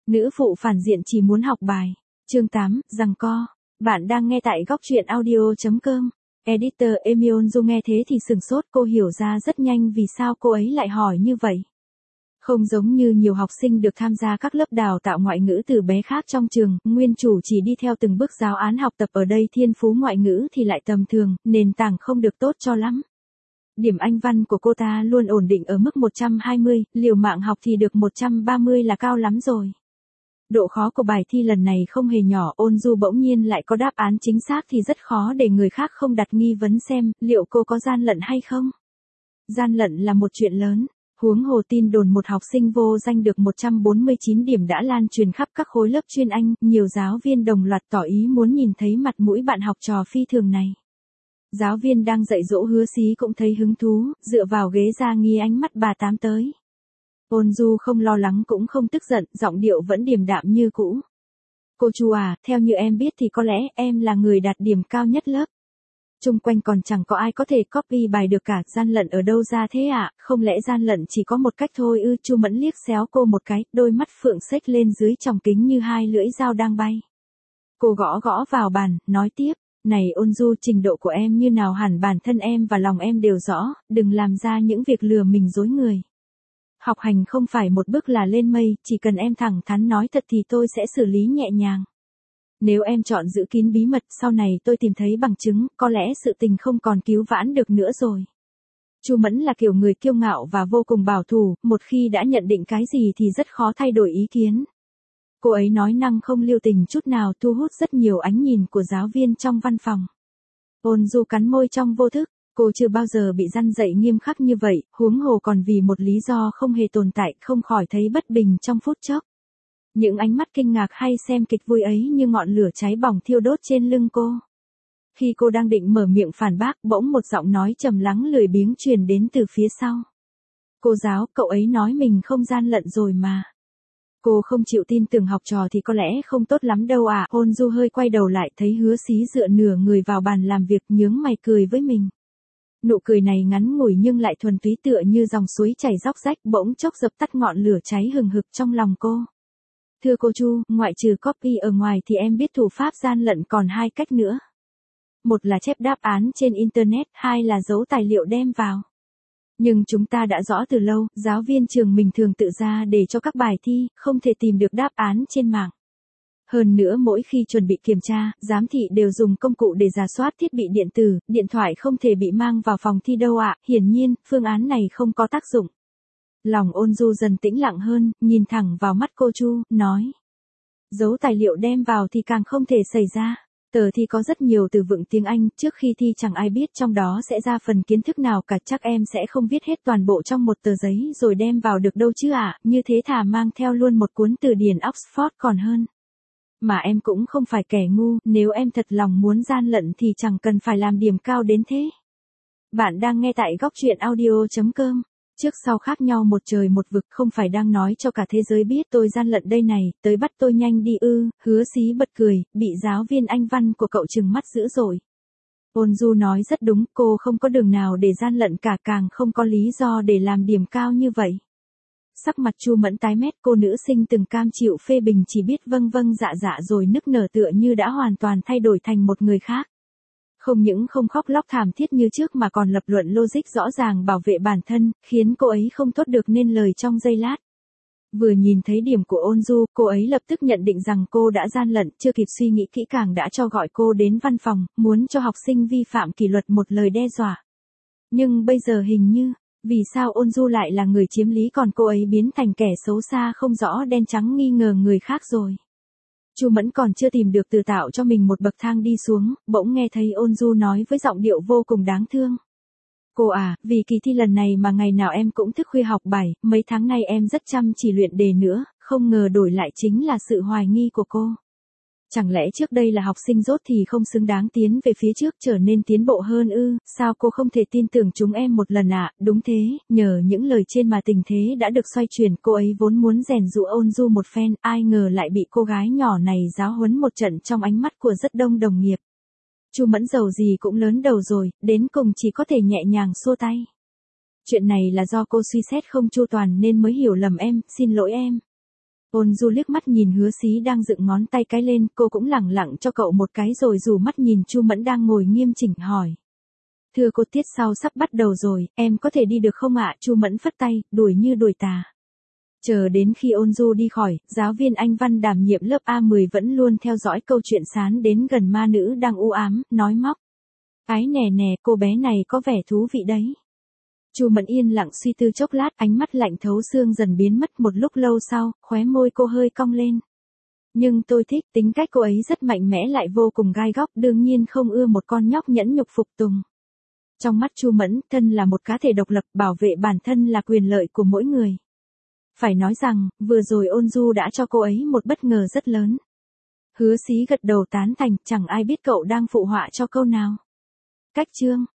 Nữ phụ phản diện chỉ muốn học bài. Chương 8, giằng co. Bạn đang nghe tại góc truyện audio.com. Editor Emionju nghe thế thì sửng sốt, cô hiểu ra rất nhanh vì sao cô ấy lại hỏi như vậy. Không giống như nhiều học sinh được tham gia các lớp đào tạo ngoại ngữ từ bé khác trong trường, nguyên chủ chỉ đi theo từng bước giáo án học tập, ở đây thiên phú ngoại ngữ thì lại tầm thường, nền tảng không được tốt cho lắm. Điểm Anh văn của cô ta luôn ổn định ở mức 120, liều mạng học thì được 130 là cao lắm rồi. Độ khó của bài thi lần này không hề nhỏ, Ôn Du bỗng nhiên lại có đáp án chính xác thì rất khó để người khác không đặt nghi vấn xem liệu cô có gian lận hay không. Gian lận là một chuyện lớn, huống hồ tin đồn một học sinh vô danh được 149 điểm đã lan truyền khắp các khối lớp chuyên Anh, nhiều giáo viên đồng loạt tỏ ý muốn nhìn thấy mặt mũi bạn học trò phi thường này. Giáo viên đang dạy dỗ Hứa Xí cũng thấy hứng thú, dựa vào ghế ra nghi ánh mắt bà Tám tới. Ôn Du không lo lắng cũng không tức giận, giọng điệu vẫn điềm đạm như cũ. Cô Chu à, theo như em biết thì có lẽ em là người đạt điểm cao nhất lớp. Chung quanh còn chẳng có ai có thể copy bài được cả, gian lận ở đâu ra thế ạ, không lẽ gian lận chỉ có một cách thôi ư? Chu Mẫn liếc xéo cô một cái, đôi mắt phượng xếch lên dưới tròng kính như hai lưỡi dao đang bay. Cô gõ gõ vào bàn, nói tiếp. Này Ôn Du, trình độ của em như nào hẳn bản thân em và lòng em đều rõ, đừng làm ra những việc lừa mình dối người. Học hành không phải một bước là lên mây, chỉ cần em thẳng thắn nói thật thì tôi sẽ xử lý nhẹ nhàng. Nếu em chọn giữ kín bí mật, sau này tôi tìm thấy bằng chứng, có lẽ sự tình không còn cứu vãn được nữa rồi. Chu Mẫn là kiểu người kiêu ngạo và vô cùng bảo thủ, một khi đã nhận định cái gì thì rất khó thay đổi ý kiến. Cô ấy nói năng không lưu tình chút nào, thu hút rất nhiều ánh nhìn của giáo viên trong văn phòng. Ôn Du cắn môi trong vô thức, cô chưa bao giờ bị răn dạy nghiêm khắc như vậy, huống hồ còn vì một lý do không hề tồn tại, không khỏi thấy bất bình trong phút chốc. Những ánh mắt kinh ngạc hay xem kịch vui ấy như ngọn lửa cháy bỏng thiêu đốt trên lưng cô. Khi cô đang định mở miệng phản bác, bỗng một giọng nói trầm lắng lười biếng truyền đến từ phía sau. Cô giáo, cậu ấy nói mình không gian lận rồi mà. Cô không chịu tin tưởng học trò thì có lẽ không tốt lắm đâu à. Ôn Du hơi quay đầu lại thấy Hứa Xí dựa nửa người vào bàn làm việc, nhướng mày cười với mình. Nụ cười này ngắn ngủi nhưng lại thuần túy tựa như dòng suối chảy róc rách, bỗng chốc dập tắt ngọn lửa cháy hừng hực trong lòng cô. Thưa cô Chu, ngoại trừ copy ở ngoài thì em biết thủ pháp gian lận còn hai cách nữa. Một là chép đáp án trên Internet, hai là giấu tài liệu đem vào. Nhưng chúng ta đã rõ từ lâu, giáo viên trường mình thường tự ra để cho các bài thi, không thể tìm được đáp án trên mạng. Hơn nữa mỗi khi chuẩn bị kiểm tra, giám thị đều dùng công cụ để rà soát thiết bị điện tử, điện thoại không thể bị mang vào phòng thi đâu ạ. Hiển nhiên, phương án này không có tác dụng. Lòng Ôn Du dần tĩnh lặng hơn, nhìn thẳng vào mắt cô Chu, nói. Giấu tài liệu đem vào thì càng không thể xảy ra. Tờ thi có rất nhiều từ vựng tiếng Anh, trước khi thi chẳng ai biết trong đó sẽ ra phần kiến thức nào cả, chắc em sẽ không viết hết toàn bộ trong một tờ giấy rồi đem vào được đâu chứ ạ, như thế thà mang theo luôn một cuốn từ điển Oxford còn hơn. Mà em cũng không phải kẻ ngu, nếu em thật lòng muốn gian lận thì chẳng cần phải làm điểm cao đến thế. Bạn đang nghe tại góc truyện audio.com. Trước sau khác nhau một trời một vực, không phải đang nói cho cả thế giới biết tôi gian lận đây này, tới bắt tôi nhanh đi ư. Hứa Xí bật cười, bị giáo viên Anh văn của cậu trừng mắt dữ dội. Ôn Du nói rất đúng, cô không có đường nào để gian lận cả, càng không có lý do để làm điểm cao như vậy. Sắc mặt Chu Mẫn tái mét, cô nữ sinh từng cam chịu phê bình chỉ biết vâng vâng dạ dạ rồi nức nở tựa như đã hoàn toàn thay đổi thành một người khác. Không những không khóc lóc thảm thiết như trước mà còn lập luận logic rõ ràng bảo vệ bản thân, khiến cô ấy không thốt được nên lời trong giây lát. Vừa nhìn thấy điểm của Ôn Du, cô ấy lập tức nhận định rằng cô đã gian lận, chưa kịp suy nghĩ kỹ càng đã cho gọi cô đến văn phòng, muốn cho học sinh vi phạm kỷ luật một lời đe dọa. Nhưng bây giờ hình như, vì sao Ôn Du lại là người chiếm lý còn cô ấy biến thành kẻ xấu xa không rõ đen trắng nghi ngờ người khác rồi. Chu Mẫn còn chưa tìm được từ tạo cho mình một bậc thang đi xuống, bỗng nghe thấy Ôn Du nói với giọng điệu vô cùng đáng thương. Cô à, vì kỳ thi lần này mà ngày nào em cũng thức khuya học bài, mấy tháng nay em rất chăm chỉ luyện đề nữa, không ngờ đổi lại chính là sự hoài nghi của cô. Chẳng lẽ trước đây là học sinh dốt thì không xứng đáng tiến về phía trước trở nên tiến bộ hơn ư, sao cô không thể tin tưởng chúng em một lần ạ? Đúng thế, nhờ những lời trên mà tình thế đã được xoay chuyển, cô ấy vốn muốn rèn dụ Ôn Du một phen, ai ngờ lại bị cô gái nhỏ này giáo huấn một trận trong ánh mắt của rất đông đồng nghiệp. Chu Mẫn dầu gì cũng lớn đầu rồi, đến cùng chỉ có thể nhẹ nhàng xua tay. Chuyện này là do cô suy xét không chu toàn nên mới hiểu lầm em, xin lỗi em. Ôn Du liếc mắt nhìn Hứa Xí đang dựng ngón tay cái lên, cô cũng lẳng lặng cho cậu một cái rồi rủ mắt nhìn Chu Mẫn đang ngồi nghiêm chỉnh hỏi. Thưa cô, tiết sau sắp bắt đầu rồi, em có thể đi được không ạ? Chu Mẫn phất tay, đuổi như đuổi tà. Chờ đến khi Ôn Du đi khỏi, giáo viên Anh văn đảm nhiệm lớp A10 vẫn luôn theo dõi câu chuyện sán đến gần ma nữ đang u ám, nói móc. Ái nè nè, cô bé này có vẻ thú vị đấy. Chu Mẫn yên lặng suy tư chốc lát, ánh mắt lạnh thấu xương dần biến mất. Một lúc lâu sau, khóe môi cô hơi cong lên. Nhưng tôi thích, tính cách cô ấy rất mạnh mẽ lại vô cùng gai góc, đương nhiên không ưa một con nhóc nhẫn nhục phục tùng. Trong mắt Chu Mẫn, thân là một cá thể độc lập, bảo vệ bản thân là quyền lợi của mỗi người. Phải nói rằng, vừa rồi Ôn Du đã cho cô ấy một bất ngờ rất lớn. Hứa Xí gật đầu tán thành, chẳng ai biết cậu đang phụ họa cho câu nào. Cách chương